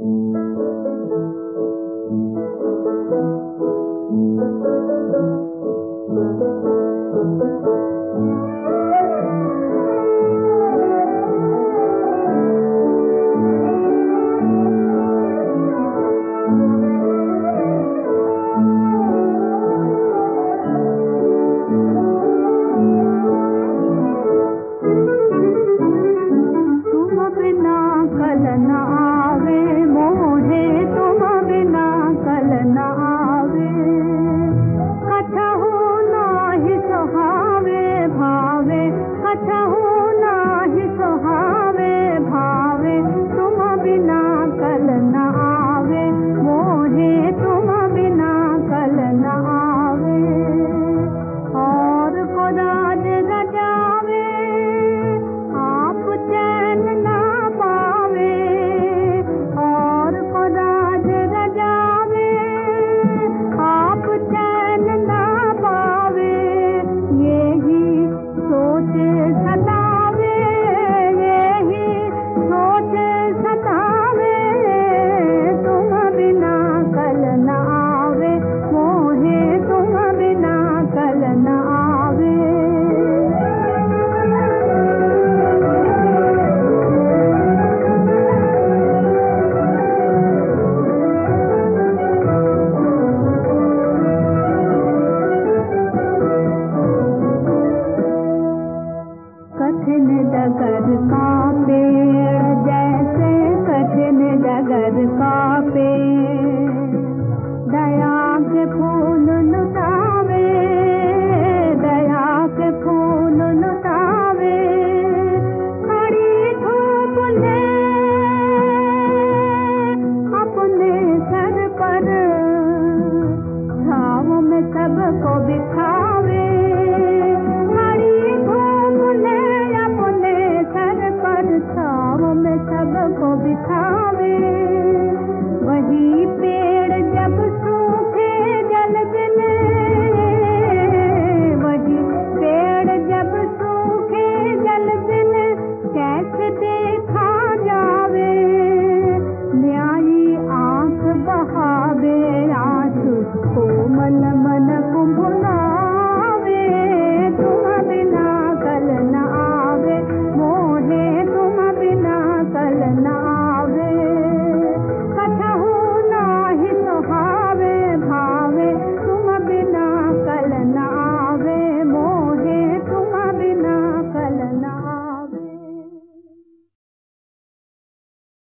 कठिन डगर का पेड़ जैसे कठिन डगर का पेड़, दया के फूल लुटावे, दया के फूल लुटावे। खड़ी धूप ले अपने सर पर, छाँव में सबको बिठावे। छाँव में सबको बिठावे, वहीं पे